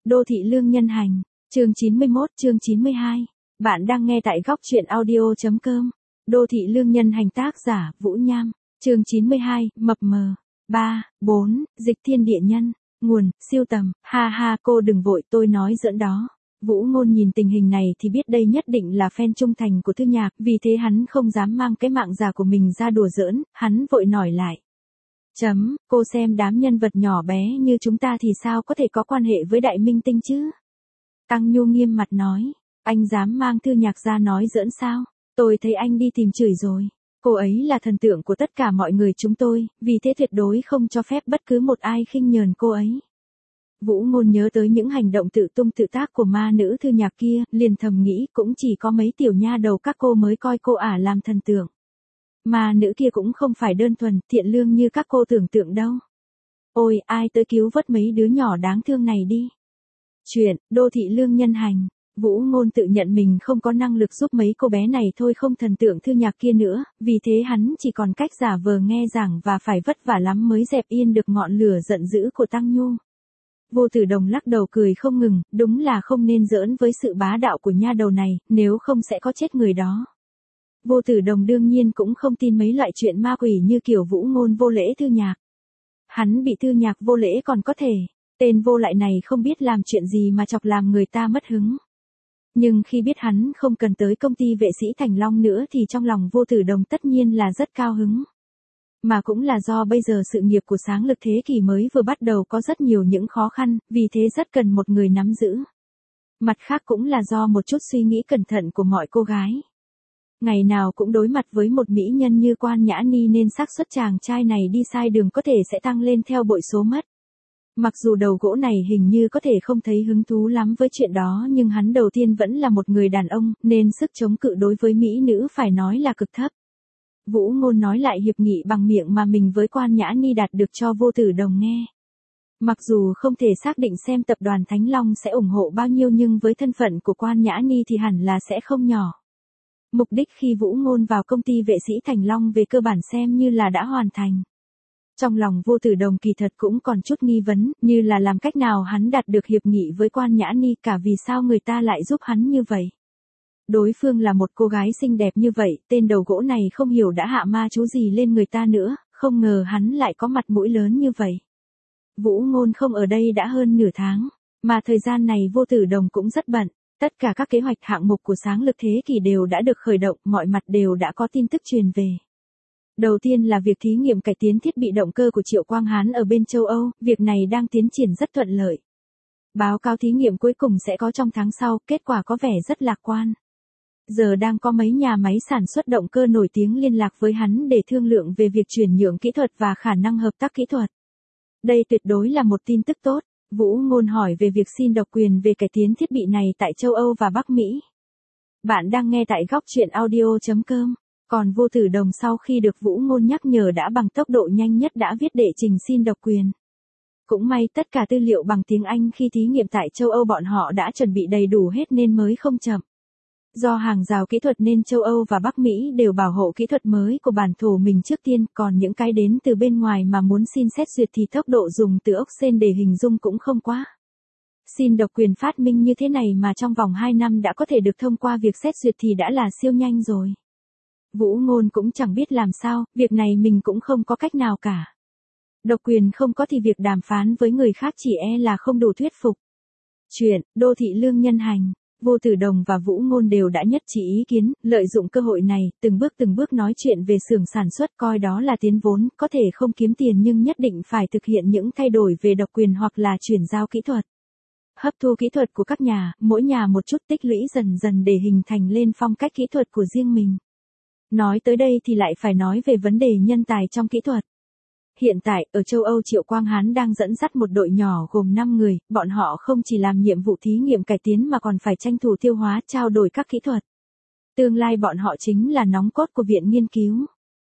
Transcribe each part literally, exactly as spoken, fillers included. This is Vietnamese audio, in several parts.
Đô thị lương nhân hành, chương chín mươi mốt, chương chín mươi hai. Bạn đang nghe tại góc truyện audio.com. Đô thị lương nhân hành tác giả, Vũ Nham, chương chín mươi hai, mập mờ. ba, bốn, dịch thiên địa nhân, nguồn, siêu tầm, ha ha cô đừng vội tôi nói giỡn đó. Vũ Ngôn nhìn tình hình này thì biết đây nhất định là fan trung thành của Thư Nhạc, vì thế hắn không dám mang cái mạng già của mình ra đùa giỡn, hắn vội nói lại. Chấm, cô xem đám nhân vật nhỏ bé như chúng ta thì sao có thể có quan hệ với đại minh tinh chứ? Tăng Nhu nghiêm mặt nói, anh dám mang Thư Nhạc ra nói giỡn sao? Tôi thấy anh đi tìm chửi rồi. Cô ấy là thần tượng của tất cả mọi người chúng tôi, vì thế tuyệt đối không cho phép bất cứ một ai khinh nhờn cô ấy. Vũ Ngôn nhớ tới những hành động tự tung tự tác của ma nữ Thư Nhạc kia, liền thầm nghĩ cũng chỉ có mấy tiểu nha đầu các cô mới coi cô ả làm thần tượng. Ma nữ kia cũng không phải đơn thuần, thiện lương như các cô tưởng tượng đâu. Ôi, ai tới cứu vớt mấy đứa nhỏ đáng thương này đi. Chuyện, đô thị lương nhân hành. Vũ Ngôn tự nhận mình không có năng lực giúp mấy cô bé này thôi không thần tượng Thư Nhạc kia nữa, vì thế hắn chỉ còn cách giả vờ nghe giảng và phải vất vả lắm mới dẹp yên được ngọn lửa giận dữ của Tăng Nhu. Vô Tử Đồng lắc đầu cười không ngừng, đúng là không nên giỡn với sự bá đạo của nha đầu này, nếu không sẽ có chết người đó. Vô Tử Đồng đương nhiên cũng không tin mấy loại chuyện ma quỷ như kiểu Vũ Ngôn vô lễ Thư Nhạc. Hắn bị Thư Nhạc vô lễ còn có thể, tên vô lại này không biết làm chuyện gì mà chọc làm người ta mất hứng. Nhưng khi biết hắn không cần tới công ty vệ sĩ Thành Long nữa thì trong lòng Vô Tử Đồng tất nhiên là rất cao hứng. Mà cũng là do bây giờ sự nghiệp của Sáng Lực thế kỷ mới vừa bắt đầu có rất nhiều những khó khăn, vì thế rất cần một người nắm giữ. Mặt khác cũng là do một chút suy nghĩ cẩn thận của mọi cô gái. Ngày nào cũng đối mặt với một mỹ nhân như Quan Nhã Ni nên xác suất chàng trai này đi sai đường có thể sẽ tăng lên theo bội số mất. Mặc dù đầu gỗ này hình như có thể không thấy hứng thú lắm với chuyện đó nhưng hắn đầu tiên vẫn là một người đàn ông nên sức chống cự đối với mỹ nữ phải nói là cực thấp. Vũ Ngôn nói lại hiệp nghị bằng miệng mà mình với Quan Nhã Ni đạt được cho Vô Tử Đồng nghe. Mặc dù không thể xác định xem tập đoàn Thánh Long sẽ ủng hộ bao nhiêu nhưng với thân phận của Quan Nhã Ni thì hẳn là sẽ không nhỏ. Mục đích khi Vũ Ngôn vào công ty vệ sĩ Thành Long về cơ bản xem như là đã hoàn thành. Trong lòng Vô Tử Đồng kỳ thật cũng còn chút nghi vấn, như là làm cách nào hắn đạt được hiệp nghị với Quan Nhã Ni cả vì sao người ta lại giúp hắn như vậy. Đối phương là một cô gái xinh đẹp như vậy, tên đầu gỗ này không hiểu đã hạ ma chú gì lên người ta nữa, không ngờ hắn lại có mặt mũi lớn như vậy. Vũ Ngôn không ở đây đã hơn nửa tháng, mà thời gian này Vô Tử Đồng cũng rất bận. Tất cả các kế hoạch hạng mục của Sáng Lực thế kỷ đều đã được khởi động, mọi mặt đều đã có tin tức truyền về. Đầu tiên là việc thí nghiệm cải tiến thiết bị động cơ của Triệu Quang Hán ở bên châu Âu, việc này đang tiến triển rất thuận lợi. Báo cáo thí nghiệm cuối cùng sẽ có trong tháng sau, kết quả có vẻ rất lạc quan. Giờ đang có mấy nhà máy sản xuất động cơ nổi tiếng liên lạc với hắn để thương lượng về việc chuyển nhượng kỹ thuật và khả năng hợp tác kỹ thuật. Đây tuyệt đối là một tin tức tốt. Vũ Ngôn hỏi về việc xin độc quyền về cải tiến thiết bị này tại châu Âu và Bắc Mỹ. Bạn đang nghe tại góc truyện audio.com. Còn Vô Tử Đồng sau khi được Vũ Ngôn nhắc nhở đã bằng tốc độ nhanh nhất đã viết đệ trình xin độc quyền. Cũng may tất cả tư liệu bằng tiếng Anh khi thí nghiệm tại châu Âu bọn họ đã chuẩn bị đầy đủ hết nên mới không chậm. Do hàng rào kỹ thuật nên châu Âu và Bắc Mỹ đều bảo hộ kỹ thuật mới của bản thổ mình trước tiên, còn những cái đến từ bên ngoài mà muốn xin xét duyệt thì tốc độ dùng từ ốc sên để hình dung cũng không quá. Xin độc quyền phát minh như thế này mà trong vòng hai năm đã có thể được thông qua việc xét duyệt thì đã là siêu nhanh rồi. Vũ Ngôn cũng chẳng biết làm sao, việc này mình cũng không có cách nào cả. Độc quyền không có thì việc đàm phán với người khác chỉ e là không đủ thuyết phục. Chuyện, đô thị lương nhân hành. Vô Tử Đồng và Vũ Ngôn đều đã nhất trí ý kiến, lợi dụng cơ hội này, từng bước từng bước nói chuyện về xưởng sản xuất coi đó là tiến vốn, có thể không kiếm tiền nhưng nhất định phải thực hiện những thay đổi về độc quyền hoặc là chuyển giao kỹ thuật. Hấp thu kỹ thuật của các nhà, mỗi nhà một chút tích lũy dần dần để hình thành lên phong cách kỹ thuật của riêng mình. Nói tới đây thì lại phải nói về vấn đề nhân tài trong kỹ thuật. Hiện tại, ở châu Âu Triệu Quang Hán đang dẫn dắt một đội nhỏ gồm năm người, bọn họ không chỉ làm nhiệm vụ thí nghiệm cải tiến mà còn phải tranh thủ tiêu hóa trao đổi các kỹ thuật. Tương lai bọn họ chính là nòng cốt của viện nghiên cứu.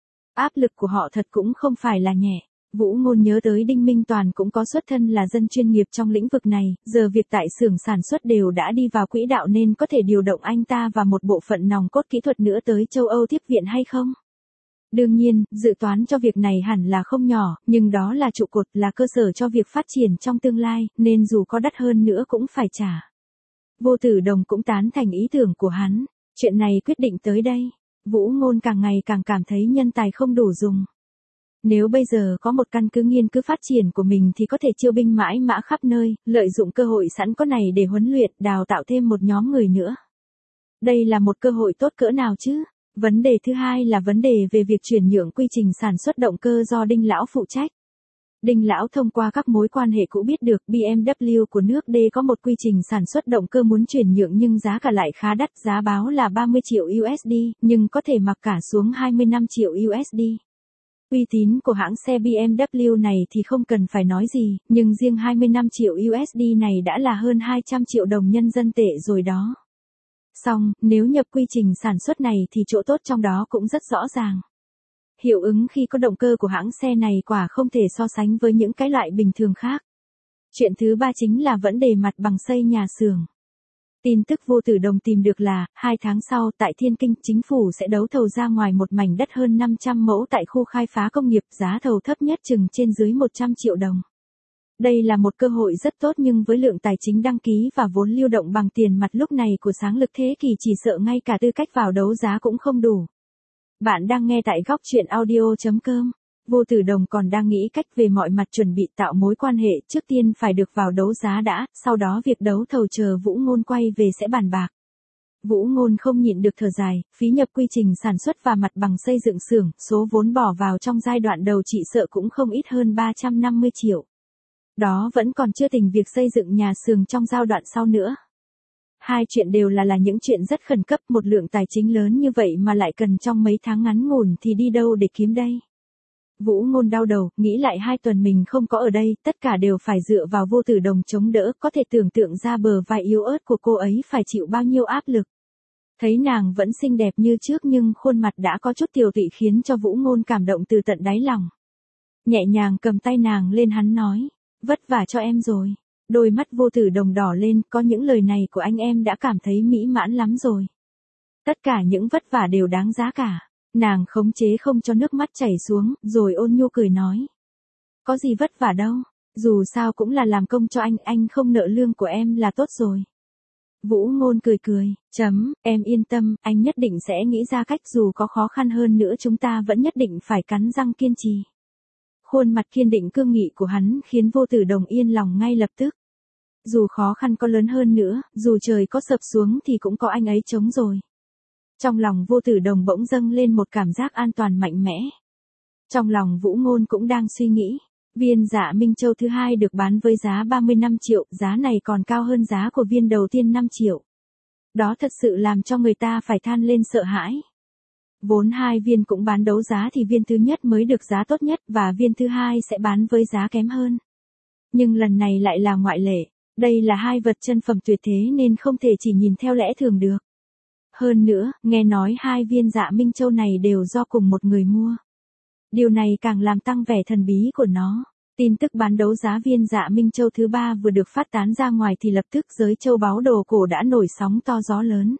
Áp lực của họ thật cũng không phải là nhẹ. Vũ Ngôn nhớ tới Đinh Minh Toàn cũng có xuất thân là dân chuyên nghiệp trong lĩnh vực này, giờ việc tại xưởng sản xuất đều đã đi vào quỹ đạo nên có thể điều động anh ta và một bộ phận nòng cốt kỹ thuật nữa tới châu Âu tiếp viện hay không? Đương nhiên, dự toán cho việc này hẳn là không nhỏ, nhưng đó là trụ cột, là cơ sở cho việc phát triển trong tương lai, nên dù có đắt hơn nữa cũng phải trả. Vô Tử Đồng cũng tán thành ý tưởng của hắn. Chuyện này quyết định tới đây. Vũ Ngôn càng ngày càng cảm thấy nhân tài không đủ dùng. Nếu bây giờ có một căn cứ nghiên cứu phát triển của mình thì có thể chiêu binh mãi mã khắp nơi, lợi dụng cơ hội sẵn có này để huấn luyện, đào tạo thêm một nhóm người nữa. Đây là một cơ hội tốt cỡ nào chứ? Vấn đề thứ hai là vấn đề về việc chuyển nhượng quy trình sản xuất động cơ do Đinh Lão phụ trách. Đinh Lão thông qua các mối quan hệ cũ biết được B M W của nước D có một quy trình sản xuất động cơ muốn chuyển nhượng nhưng giá cả lại khá đắt, giá báo là ba mươi triệu u ét đê, nhưng có thể mặc cả xuống hai mươi lăm triệu u ét đê. Uy tín của hãng xe B M W này thì không cần phải nói gì, nhưng riêng hai mươi lăm triệu u ét đê này đã là hơn hai trăm triệu đồng nhân dân tệ rồi đó. Xong, nếu nhập quy trình sản xuất này thì chỗ tốt trong đó cũng rất rõ ràng. Hiệu ứng khi có động cơ của hãng xe này quả không thể so sánh với những cái loại bình thường khác. Chuyện thứ ba chính là vấn đề mặt bằng xây nhà xưởng. Tin tức Vô Tử Đồng tìm được là, hai tháng sau tại Thiên Kinh, chính phủ sẽ đấu thầu ra ngoài một mảnh đất hơn năm trăm mẫu tại khu khai phá công nghiệp, giá thầu thấp nhất chừng trên dưới một trăm triệu đồng. Đây là một cơ hội rất tốt nhưng với lượng tài chính đăng ký và vốn lưu động bằng tiền mặt lúc này của Sáng Lực Thế Kỷ chỉ sợ ngay cả tư cách vào đấu giá cũng không đủ. Bạn đang nghe tại góc truyện audio chấm com. Vô Tử Đồng còn đang nghĩ cách về mọi mặt chuẩn bị tạo mối quan hệ, trước tiên phải được vào đấu giá đã, sau đó việc đấu thầu chờ Vũ Ngôn quay về sẽ bàn bạc. Vũ Ngôn không nhịn được thở dài, phí nhập quy trình sản xuất và mặt bằng xây dựng xưởng, số vốn bỏ vào trong giai đoạn đầu chỉ sợ cũng không ít hơn ba trăm năm mươi triệu. Đó vẫn còn chưa tính việc xây dựng nhà xưởng trong giai đoạn sau nữa. Hai chuyện đều là là những chuyện rất khẩn cấp, một lượng tài chính lớn như vậy mà lại cần trong mấy tháng ngắn ngủn thì đi đâu để kiếm đây. Vũ Ngôn đau đầu, nghĩ lại hai tuần mình không có ở đây, tất cả đều phải dựa vào Vô Tử Đồng chống đỡ, có thể tưởng tượng ra bờ vai yếu ớt của cô ấy phải chịu bao nhiêu áp lực. Thấy nàng vẫn xinh đẹp như trước nhưng khuôn mặt đã có chút tiều tụy khiến cho Vũ Ngôn cảm động từ tận đáy lòng. Nhẹ nhàng cầm tay nàng lên hắn nói, vất vả cho em rồi. Đôi mắt Vô Tử Đồng đỏ lên, có những lời này của anh em đã cảm thấy mỹ mãn lắm rồi. Tất cả những vất vả đều đáng giá cả. Nàng khống chế không cho nước mắt chảy xuống, rồi ôn nhu cười nói. Có gì vất vả đâu, dù sao cũng là làm công cho anh, anh không nợ lương của em là tốt rồi. Vũ Ngôn cười cười, chấm, em yên tâm, anh nhất định sẽ nghĩ ra cách dù có khó khăn hơn nữa chúng ta vẫn nhất định phải cắn răng kiên trì. Khuôn mặt kiên định cương nghị của hắn khiến Vô Tử Đồng yên lòng ngay lập tức. Dù khó khăn có lớn hơn nữa, dù trời có sập xuống thì cũng có anh ấy chống rồi. Trong lòng Vô Tử Đồng bỗng dâng lên một cảm giác an toàn mạnh mẽ. Trong lòng Vũ Ngôn cũng đang suy nghĩ, viên Dạ Minh Châu thứ hai được bán với giá ba mươi lăm triệu, giá này còn cao hơn giá của viên đầu tiên năm triệu. Đó thật sự làm cho người ta phải than lên sợ hãi. Vốn hai viên cũng bán đấu giá thì viên thứ nhất mới được giá tốt nhất và viên thứ hai sẽ bán với giá kém hơn. Nhưng lần này lại là ngoại lệ, đây là hai vật chân phẩm tuyệt thế nên không thể chỉ nhìn theo lẽ thường được. Hơn nữa, nghe nói hai viên Dạ Minh Châu này đều do cùng một người mua. Điều này càng làm tăng vẻ thần bí của nó. Tin tức bán đấu giá viên Dạ Minh Châu thứ ba vừa được phát tán ra ngoài thì lập tức giới châu báu đồ cổ đã nổi sóng to gió lớn.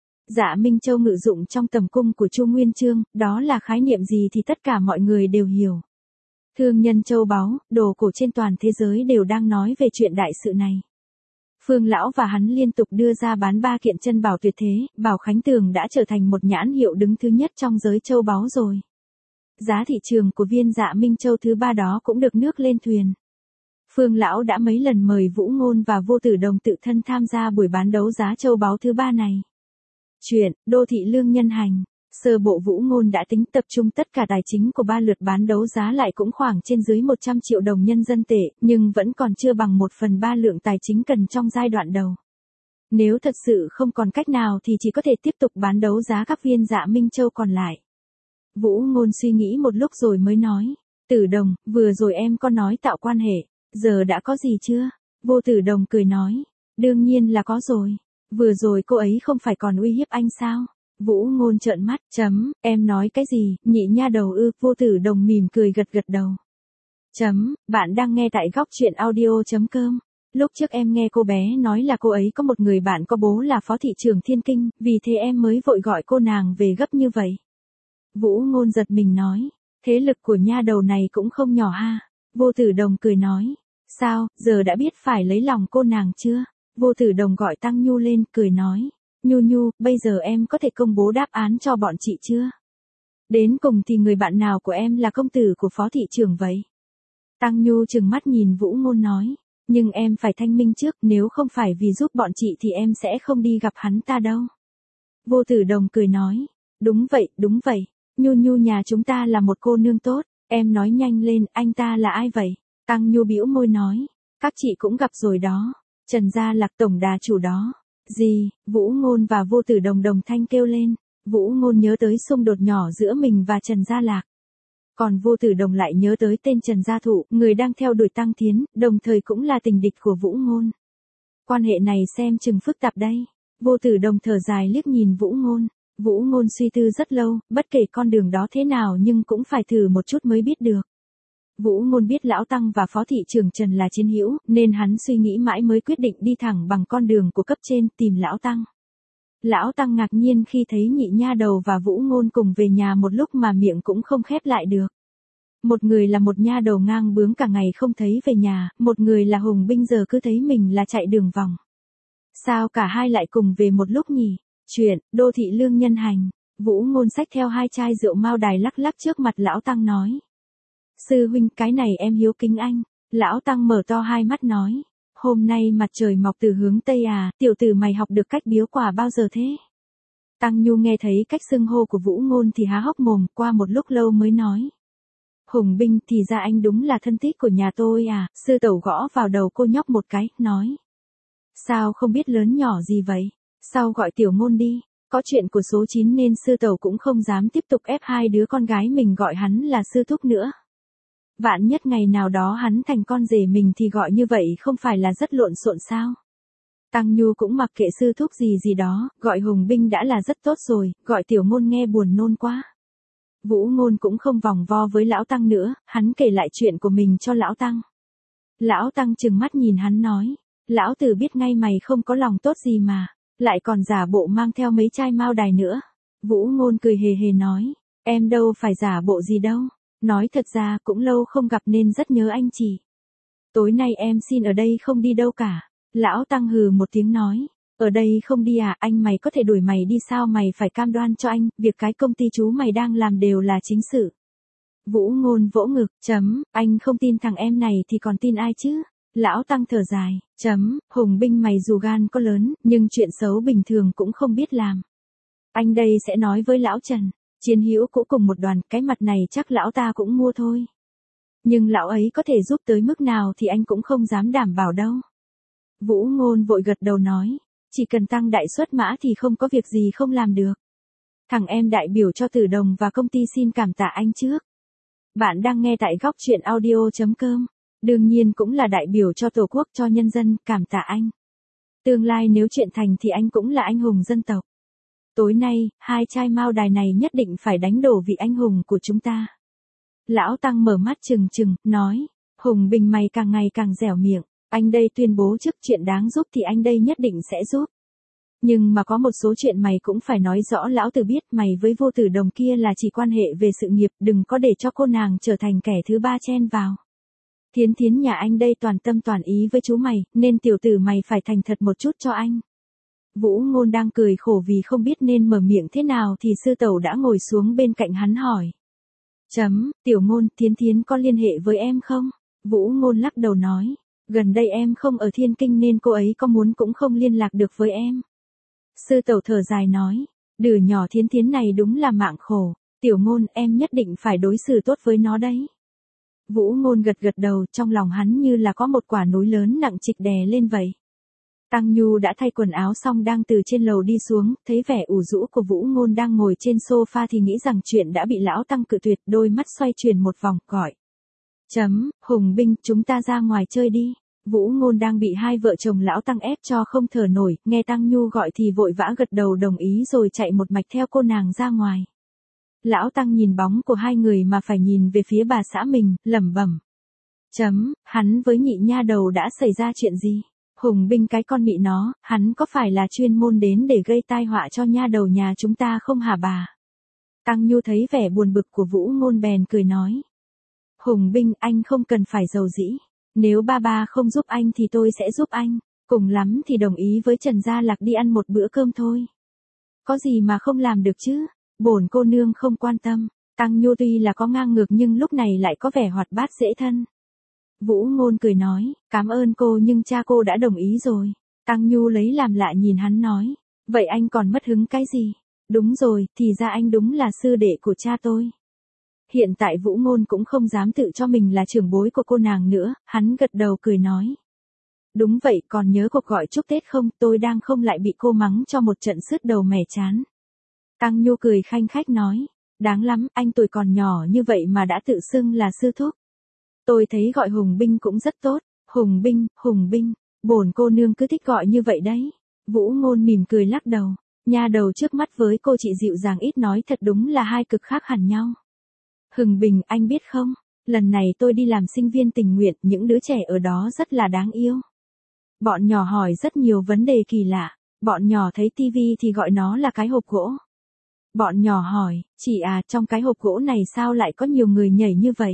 Dạ Minh Châu ngự dụng trong tầm cung của Chu Nguyên Chương, đó là khái niệm gì thì tất cả mọi người đều hiểu. Thương nhân châu báu, đồ cổ trên toàn thế giới đều đang nói về chuyện đại sự này. Phương Lão và hắn liên tục đưa ra bán ba kiện chân bảo tuyệt thế, Bảo Khánh Tường đã trở thành một nhãn hiệu đứng thứ nhất trong giới châu báu rồi. Giá thị trường của viên Dạ Minh Châu thứ ba đó cũng được nước lên thuyền. Phương Lão đã mấy lần mời Vũ Ngôn và Vô Tử Đồng tự thân tham gia buổi bán đấu giá châu báu thứ ba này. Chuyện, đô thị lương nhân hành. Sơ bộ Vũ Ngôn đã tính tập trung tất cả tài chính của ba lượt bán đấu giá lại cũng khoảng trên dưới một trăm triệu đồng nhân dân tệ, nhưng vẫn còn chưa bằng một phần ba lượng tài chính cần trong giai đoạn đầu. Nếu thật sự không còn cách nào thì chỉ có thể tiếp tục bán đấu giá các viên Dạ Minh Châu còn lại. Vũ Ngôn suy nghĩ một lúc rồi mới nói, Tử Đồng, vừa rồi em có nói tạo quan hệ, giờ đã có gì chưa? Vô Tử Đồng cười nói, đương nhiên là có rồi. Vừa rồi cô ấy không phải còn uy hiếp anh sao? Vũ Ngôn trợn mắt, chấm, em nói cái gì, nhị nha đầu ư? Vô Tử Đồng mỉm cười gật gật đầu. Chấm, bạn đang nghe tại góc truyện audio chấm com. Lúc trước em nghe cô bé nói là cô ấy có một người bạn có bố là phó thị trưởng Thiên Kinh, vì thế em mới vội gọi cô nàng về gấp như vậy. Vũ Ngôn giật mình nói, thế lực của nha đầu này cũng không nhỏ ha. Vô Tử Đồng cười nói, sao, giờ đã biết phải lấy lòng cô nàng chưa? Vô Tử Đồng gọi Tăng Nhu lên, cười nói, Nhu Nhu, bây giờ em có thể công bố đáp án cho bọn chị chưa? Đến cùng thì người bạn nào của em là công tử của phó thị trưởng vậy? Tăng Nhu trừng mắt nhìn Vũ Ngôn nói, nhưng em phải thanh minh trước, nếu không phải vì giúp bọn chị thì em sẽ không đi gặp hắn ta đâu. Vô Tử Đồng cười nói, đúng vậy, đúng vậy, Nhu Nhu nhà chúng ta là một cô nương tốt, em nói nhanh lên, anh ta là ai vậy? Tăng Nhu bĩu môi nói, các chị cũng gặp rồi đó, Trần Gia Lạc tổng đà chủ đó. Gì? Vũ Ngôn và Vô Tử Đồng đồng thanh kêu lên. Vũ Ngôn nhớ tới xung đột nhỏ giữa mình và Trần Gia Lạc. Còn Vô Tử Đồng lại nhớ tới tên Trần Gia Thụ, người đang theo đuổi Tăng Thiến, đồng thời cũng là tình địch của Vũ Ngôn. Quan hệ này xem chừng phức tạp đây. Vô Tử Đồng thở dài liếc nhìn Vũ Ngôn. Vũ Ngôn suy tư rất lâu, bất kể con đường đó thế nào nhưng cũng phải thử một chút mới biết được. Vũ Ngôn biết Lão Tăng và Phó thị trưởng Trần là chiến hữu, nên hắn suy nghĩ mãi mới quyết định đi thẳng bằng con đường của cấp trên tìm Lão Tăng. Lão Tăng ngạc nhiên khi thấy nhị nha đầu và Vũ Ngôn cùng về nhà một lúc mà miệng cũng không khép lại được. Một người là một nha đầu ngang bướng cả ngày không thấy về nhà, một người là hùng binh giờ cứ thấy mình là chạy đường vòng. Sao cả hai lại cùng về một lúc nhỉ? Chuyện, đô thị lương nhân hành. Vũ Ngôn xách theo hai chai rượu Mao Đài lắc lắc trước mặt Lão Tăng nói. Sư huynh, cái này em hiếu kính anh. Lão Tăng mở to hai mắt nói. Hôm nay mặt trời mọc từ hướng Tây à, tiểu tử mày học được cách biếu quả bao giờ thế? Tăng Nhu nghe thấy cách xưng hô của Vũ Ngôn thì há hốc mồm, qua một lúc lâu mới nói. Hùng binh, thì ra anh đúng là thân thích của nhà tôi à, sư tẩu gõ vào đầu cô nhóc một cái, nói. Sao không biết lớn nhỏ gì vậy? Sao gọi tiểu Ngôn đi? Có chuyện của số chín nên sư tẩu cũng không dám tiếp tục ép hai đứa con gái mình gọi hắn là sư thúc nữa. Vạn nhất ngày nào đó hắn thành con rể mình thì gọi như vậy không phải là rất lộn xộn sao? Tăng Nhu cũng mặc kệ sư thúc gì gì đó, gọi Hùng binh đã là rất tốt rồi, gọi tiểu Ngôn nghe buồn nôn quá. Vũ Ngôn cũng không vòng vo với Lão Tăng nữa, hắn kể lại chuyện của mình cho Lão Tăng. Lão Tăng trừng mắt nhìn hắn nói, Lão Tử biết ngay mày không có lòng tốt gì mà, lại còn giả bộ mang theo mấy chai Mao Đài nữa. Vũ Ngôn cười hề hề nói, em đâu phải giả bộ gì đâu. Nói thật ra cũng lâu không gặp nên rất nhớ anh chị. Tối nay em xin ở đây không đi đâu cả. Lão Tăng hừ một tiếng nói. Ở đây không đi à, anh mày có thể đuổi mày đi sao, mày phải cam đoan cho anh, việc cái công ty chú mày đang làm đều là chính sự. Vũ Ngôn vỗ ngực, chấm, anh không tin thằng em này thì còn tin ai chứ? Lão Tăng thở dài, chấm, Hùng binh mày dù gan có lớn, nhưng chuyện xấu bình thường cũng không biết làm. Anh đây sẽ nói với Lão Trần. Chiến hữu cũng cùng một đoàn, cái mặt này chắc lão ta cũng mua thôi. Nhưng lão ấy có thể giúp tới mức nào thì anh cũng không dám đảm bảo đâu. Vũ Ngôn vội gật đầu nói, chỉ cần tăng đại suất mã thì không có việc gì không làm được. Thằng em đại biểu cho Tử Đồng và công ty xin cảm tạ anh trước. Bạn đang nghe tại góc truyện audio chấm com. Đương nhiên cũng là đại biểu cho Tổ quốc, cho nhân dân, cảm tạ anh. Tương lai nếu chuyện thành thì anh cũng là anh hùng dân tộc. Tối nay, hai chai Mao Đài này nhất định phải đánh đổ vị anh hùng của chúng ta. Lão Tăng mở mắt trừng trừng, nói, Hùng binh mày càng ngày càng dẻo miệng, anh đây tuyên bố trước chuyện đáng giúp thì anh đây nhất định sẽ giúp. Nhưng mà có một số chuyện mày cũng phải nói rõ Lão Tử biết, mày với Vô Tử Đồng kia là chỉ quan hệ về sự nghiệp, đừng có để cho cô nàng trở thành kẻ thứ ba chen vào. Thiến Thiến nhà anh đây toàn tâm toàn ý với chú mày, nên tiểu tử mày phải thành thật một chút cho anh. Vũ Ngôn đang cười khổ vì không biết nên mở miệng thế nào thì sư tẩu đã ngồi xuống bên cạnh hắn hỏi. Chấm, tiểu Ngôn, Thiến Thiến có liên hệ với em không? Vũ Ngôn lắc đầu nói, gần đây em không ở Thiên Kinh nên cô ấy có muốn cũng không liên lạc được với em. Sư tẩu thở dài nói, đứa nhỏ Thiến Thiến này đúng là mạng khổ, tiểu Ngôn em nhất định phải đối xử tốt với nó đấy. Vũ Ngôn gật gật đầu, trong lòng hắn như là có một quả núi lớn nặng trịch đè lên vậy. Tăng Nhu đã thay quần áo xong đang từ trên lầu đi xuống, thấy vẻ ủ rũ của Vũ Ngôn đang ngồi trên sofa thì nghĩ rằng chuyện đã bị Lão Tăng cự tuyệt, đôi mắt xoay chuyển một vòng, gọi. Chấm, Hùng binh, chúng ta ra ngoài chơi đi. Vũ Ngôn đang bị hai vợ chồng Lão Tăng ép cho không thở nổi, nghe Tăng Nhu gọi thì vội vã gật đầu đồng ý rồi chạy một mạch theo cô nàng ra ngoài. Lão Tăng nhìn bóng của hai người mà phải nhìn về phía bà xã mình, lẩm bẩm. Chấm, hắn với nhị nha đầu đã xảy ra chuyện gì? Hùng binh cái con mị nó, hắn có phải là chuyên môn đến để gây tai họa cho nha đầu nhà chúng ta không hả bà? Tăng Nhu thấy vẻ buồn bực của Vũ Ngôn bèn cười nói. Hùng binh, anh không cần phải giàu dĩ. Nếu ba ba không giúp anh thì tôi sẽ giúp anh. Cùng lắm thì đồng ý với Trần Gia Lạc đi ăn một bữa cơm thôi. Có gì mà không làm được chứ? Bổn cô nương không quan tâm. Tăng Nhu tuy là có ngang ngược nhưng lúc này lại có vẻ hoạt bát dễ thân. Vũ Ngôn cười nói, cảm ơn cô nhưng cha cô đã đồng ý rồi. Tăng Nhu lấy làm lạ nhìn hắn nói, vậy anh còn mất hứng cái gì? Đúng rồi, thì ra anh đúng là sư đệ của cha tôi. Hiện tại Vũ Ngôn cũng không dám tự cho mình là trưởng bối của cô nàng nữa, hắn gật đầu cười nói. Đúng vậy, còn nhớ cuộc gọi chúc Tết không, tôi đang không lại bị cô mắng cho một trận sứt đầu mẻ chán. Tăng Nhu cười khanh khách nói, đáng lắm, anh tuổi còn nhỏ như vậy mà đã tự xưng là sư thúc. Tôi thấy gọi Hùng binh cũng rất tốt, Hùng binh, Hùng binh, bổn cô nương cứ thích gọi như vậy đấy. Vũ Ngôn mỉm cười lắc đầu, nha đầu trước mắt với cô chị dịu dàng ít nói thật đúng là hai cực khác hẳn nhau. Hùng Bình, anh biết không, lần này tôi đi làm sinh viên tình nguyện, những đứa trẻ ở đó rất là đáng yêu. Bọn nhỏ hỏi rất nhiều vấn đề kỳ lạ, bọn nhỏ thấy tivi thì gọi nó là cái hộp gỗ. Bọn nhỏ hỏi, chị à, trong cái hộp gỗ này sao lại có nhiều người nhảy như vậy?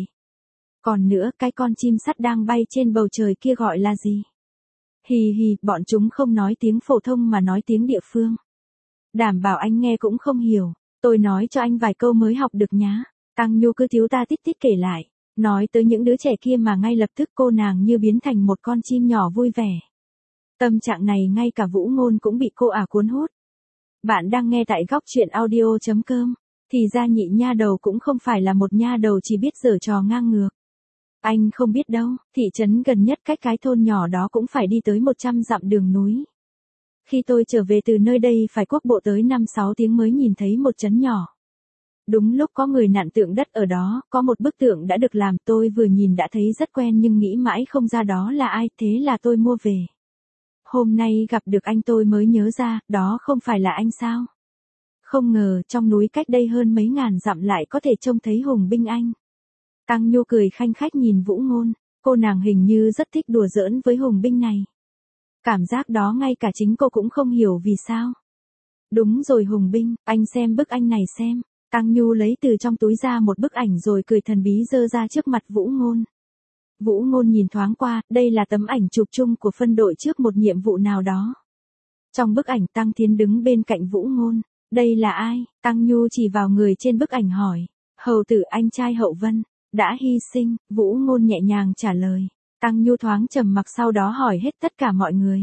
Còn nữa, cái con chim sắt đang bay trên bầu trời kia gọi là gì? Hì hì, bọn chúng không nói tiếng phổ thông mà nói tiếng địa phương. Đảm bảo anh nghe cũng không hiểu, tôi nói cho anh vài câu mới học được nhá. Tăng Nhu cứ thiếu ta tít tít kể lại, nói tới những đứa trẻ kia mà ngay lập tức cô nàng như biến thành một con chim nhỏ vui vẻ. Tâm trạng này ngay cả Vũ Ngôn cũng bị cô ả cuốn hút. Bạn đang nghe tại góc truyện audio chấm com. Thì ra nhị nha đầu cũng không phải là một nha đầu chỉ biết giở trò ngang ngược. Anh không biết đâu, thị trấn gần nhất cách cái thôn nhỏ đó cũng phải đi tới một trăm dặm đường núi. Khi tôi trở về từ nơi đây phải quốc bộ tới năm sáu tiếng mới nhìn thấy một trấn nhỏ. Đúng lúc có người nặn tượng đất ở đó, có một bức tượng đã được làm, tôi vừa nhìn đã thấy rất quen nhưng nghĩ mãi không ra đó là ai, thế là tôi mua về. Hôm nay gặp được anh tôi mới nhớ ra, đó không phải là anh sao? Không ngờ, trong núi cách đây hơn mấy ngàn dặm lại có thể trông thấy Hùng binh anh. Tăng Nhu cười khanh khách nhìn Vũ Ngôn, cô nàng hình như rất thích đùa giỡn với Hùng binh này. Cảm giác đó ngay cả chính cô cũng không hiểu vì sao. Đúng rồi Hùng binh, anh xem bức ảnh này xem. Tăng Nhu lấy từ trong túi ra một bức ảnh rồi cười thần bí giơ ra trước mặt Vũ Ngôn. Vũ Ngôn nhìn thoáng qua, đây là tấm ảnh chụp chung của phân đội trước một nhiệm vụ nào đó. Trong bức ảnh Tăng Thiến đứng bên cạnh Vũ Ngôn. Đây là ai? Tăng Nhu chỉ vào người trên bức ảnh hỏi. Hầu tử anh trai Hậu Vân. Đã hy sinh, Vũ Ngôn nhẹ nhàng trả lời. Tăng Nhu thoáng trầm mặc sau đó hỏi hết tất cả mọi người.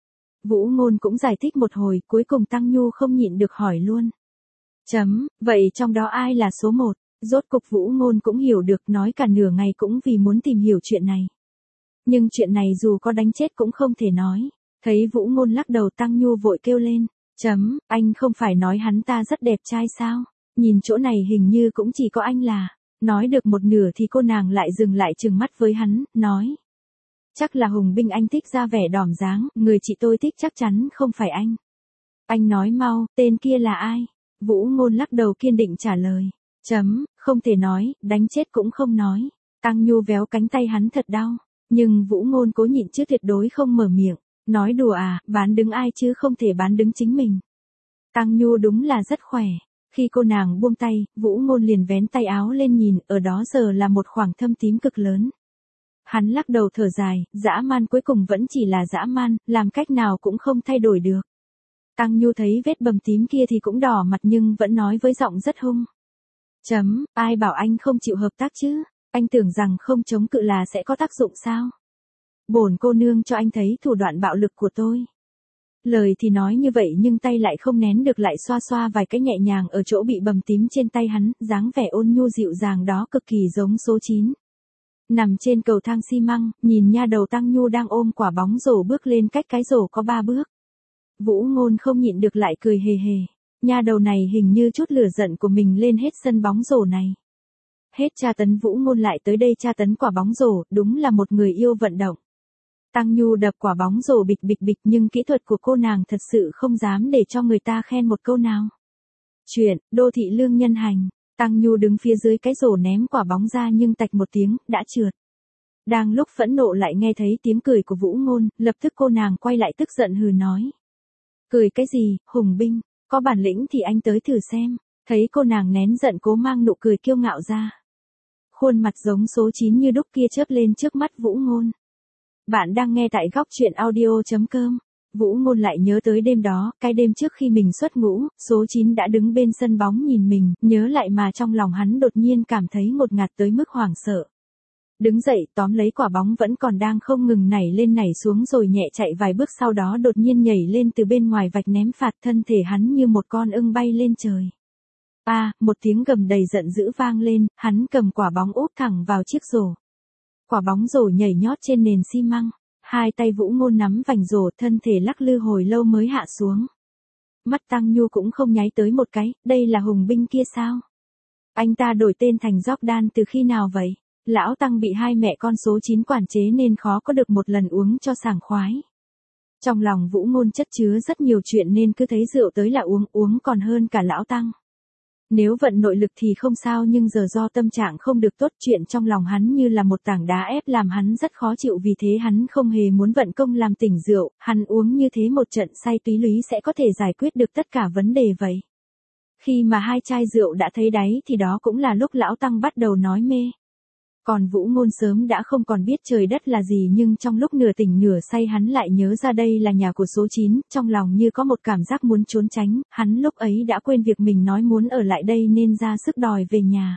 Vũ Ngôn cũng giải thích một hồi, cuối cùng Tăng Nhu không nhịn được hỏi luôn. Chấm, vậy trong đó ai là số một? Rốt cục Vũ Ngôn cũng hiểu được, nói cả nửa ngày cũng vì muốn tìm hiểu chuyện này. Nhưng chuyện này dù có đánh chết cũng không thể nói. Thấy Vũ Ngôn lắc đầu Tăng Nhu vội kêu lên. Chấm, anh không phải nói hắn ta rất đẹp trai sao? Nhìn chỗ này hình như cũng chỉ có anh là. Nói được một nửa thì cô nàng lại dừng lại trừng mắt với hắn, nói. Chắc là Hùng binh anh thích ra vẻ đỏm dáng, người chị tôi thích chắc chắn không phải anh. Anh nói mau, tên kia là ai? Vũ Ngôn lắc đầu kiên định trả lời. Chấm, không thể nói, đánh chết cũng không nói. Tăng Nhu véo cánh tay hắn thật đau. Nhưng Vũ Ngôn cố nhịn chứ tuyệt đối không mở miệng. Nói đùa à, bán đứng ai chứ không thể bán đứng chính mình. Tăng Nhu đúng là rất khỏe. Khi cô nàng buông tay, Vũ Ngôn liền vén tay áo lên nhìn, ở đó giờ là một khoảng thâm tím cực lớn. Hắn lắc đầu thở dài, dã man cuối cùng vẫn chỉ là dã man, làm cách nào cũng không thay đổi được. Tăng Nhu thấy vết bầm tím kia thì cũng đỏ mặt nhưng vẫn nói với giọng rất hung. Chấm, ai bảo anh không chịu hợp tác chứ? Anh tưởng rằng không chống cự là sẽ có tác dụng sao? Bổn cô nương cho anh thấy thủ đoạn bạo lực của tôi. Lời thì nói như vậy nhưng tay lại không nén được lại xoa xoa vài cái nhẹ nhàng ở chỗ bị bầm tím trên tay hắn, dáng vẻ ôn nhu dịu dàng đó cực kỳ giống số chín. Nằm trên cầu thang xi măng, nhìn nha đầu Tăng Nhu đang ôm quả bóng rổ bước lên cách cái rổ có ba bước. Vũ Ngôn không nhịn được lại cười hề hề. Nha đầu này hình như chút lửa giận của mình lên hết sân bóng rổ này. Hết tra tấn Vũ Ngôn lại tới đây tra tấn quả bóng rổ, đúng là một người yêu vận động. Tăng Nhu đập quả bóng rổ bịch bịch bịch nhưng kỹ thuật của cô nàng thật sự không dám để cho người ta khen một câu nào. Chuyện, đô thị lương nhân hành. Tăng Nhu đứng phía dưới cái rổ ném quả bóng ra nhưng tạch một tiếng, đã trượt. Đang lúc phẫn nộ lại nghe thấy tiếng cười của Vũ Ngôn, lập tức cô nàng quay lại tức giận hừ nói. Cười cái gì, Hùng binh, có bản lĩnh thì anh tới thử xem. Thấy cô nàng nén giận cố mang nụ cười kiêu ngạo ra. Khuôn mặt giống số chín như đúc kia chớp lên trước mắt Vũ Ngôn. Bạn đang nghe tại góc chuyện audio.com. Vũ Ngôn lại nhớ tới đêm đó, cái đêm trước khi mình xuất ngũ, số chín đã đứng bên sân bóng nhìn mình, nhớ lại mà trong lòng hắn đột nhiên cảm thấy ngột ngạt tới mức hoảng sợ. Đứng dậy tóm lấy quả bóng vẫn còn đang không ngừng nảy lên nảy xuống rồi nhẹ chạy vài bước sau đó đột nhiên nhảy lên từ bên ngoài vạch ném phạt, thân thể hắn như một con ưng bay lên trời. A, à, một tiếng gầm đầy giận dữ vang lên, hắn cầm quả bóng úp thẳng vào chiếc rổ. Quả bóng rổ nhảy nhót trên nền xi măng, hai tay Vũ Ngôn nắm vành rổ, thân thể lắc lư hồi lâu mới hạ xuống. Mắt Tăng Nhu cũng không nháy tới một cái, đây là Hùng Binh kia sao? Anh ta đổi tên thành Jordan từ khi nào vậy? Lão Tăng bị hai mẹ con số chín quản chế nên khó có được một lần uống cho sảng khoái. Trong lòng Vũ Ngôn chất chứa rất nhiều chuyện nên cứ thấy rượu tới là uống, uống còn hơn cả Lão Tăng. Nếu vận nội lực thì không sao, nhưng giờ do tâm trạng không được tốt, chuyện trong lòng hắn như là một tảng đá ép làm hắn rất khó chịu, vì thế hắn không hề muốn vận công làm tỉnh rượu, hắn uống như thế một trận say túy lý sẽ có thể giải quyết được tất cả vấn đề vậy. Khi mà hai chai rượu đã thấy đáy thì đó cũng là lúc Lão Tăng bắt đầu nói mê. Còn Vũ Ngôn sớm đã không còn biết trời đất là gì, nhưng trong lúc nửa tỉnh nửa say hắn lại nhớ ra đây là nhà của số chín, trong lòng như có một cảm giác muốn trốn tránh, hắn lúc ấy đã quên việc mình nói muốn ở lại đây nên ra sức đòi về nhà.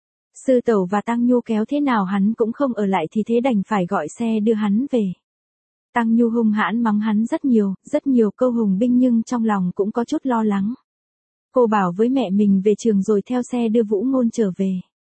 Sư Tẩu và Tăng Nhu kéo thế nào hắn cũng không ở lại thì thế đành phải gọi xe đưa hắn về. Tăng Nhu hung hãn mắng hắn rất nhiều, rất nhiều câu hùng binh, nhưng trong lòng cũng có chút lo lắng. Cô bảo với mẹ mình về trường rồi theo xe đưa Vũ Ngôn trở về.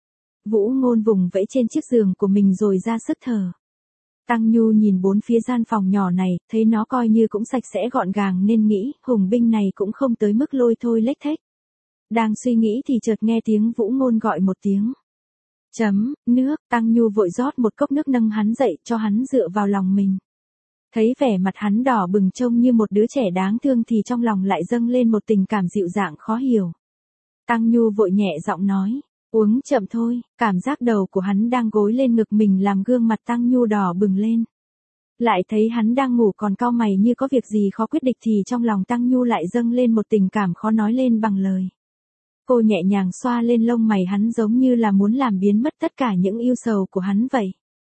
Vũ Ngôn vùng vẫy trên chiếc giường của mình rồi ra sức thở. Tăng Nhu nhìn bốn phía gian phòng nhỏ này, thấy nó coi như cũng sạch sẽ gọn gàng nên nghĩ, Hùng Binh này cũng không tới mức lôi thôi lếch thếch. Đang suy nghĩ thì chợt nghe tiếng Vũ Ngôn gọi một tiếng. Chấm, nước, Tăng Nhu vội rót một cốc nước nâng hắn dậy cho hắn dựa vào lòng mình. Thấy vẻ mặt hắn đỏ bừng trông như một đứa trẻ đáng thương thì trong lòng lại dâng lên một tình cảm dịu dàng khó hiểu. Tăng Nhu vội nhẹ giọng nói. Uống chậm thôi, cảm giác đầu của hắn đang gối lên ngực mình làm gương mặt Tăng Nhu đỏ bừng lên. Lại thấy hắn đang ngủ còn cau mày như có việc gì khó quyết định thì trong lòng Tăng Nhu lại dâng lên một tình cảm khó nói lên bằng lời. Cô nhẹ nhàng xoa lên lông mày hắn giống như là muốn làm biến mất tất cả những ưu sầu của hắn vậy.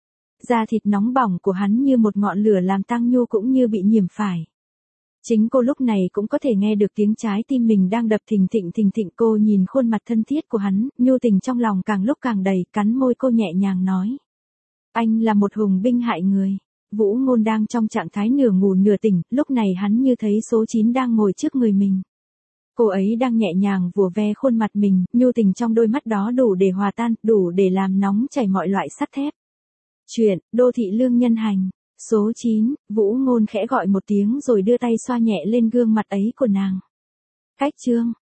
Da thịt nóng bỏng của hắn như một ngọn lửa làm Tăng Nhu cũng như bị nhiễm phải. Chính cô lúc này cũng có thể nghe được tiếng trái tim mình đang đập thình thịch thình thịch. Cô nhìn khuôn mặt thân thiết của hắn, nhu tình trong lòng càng lúc càng đầy, cắn môi cô nhẹ nhàng nói. Anh là một hùng binh hại người. Vũ Ngôn đang trong trạng thái nửa ngủ nửa tỉnh, lúc này hắn như thấy số chín đang ngồi trước người mình. Cô ấy đang nhẹ nhàng vùa ve khuôn mặt mình, nhu tình trong đôi mắt đó đủ để hòa tan, đủ để làm nóng chảy mọi loại sắt thép. Chuyện, đô thị lương nhân hành. Số chín, Vũ Ngôn khẽ gọi một tiếng rồi đưa tay xoa nhẹ lên gương mặt ấy của nàng. Cách chương.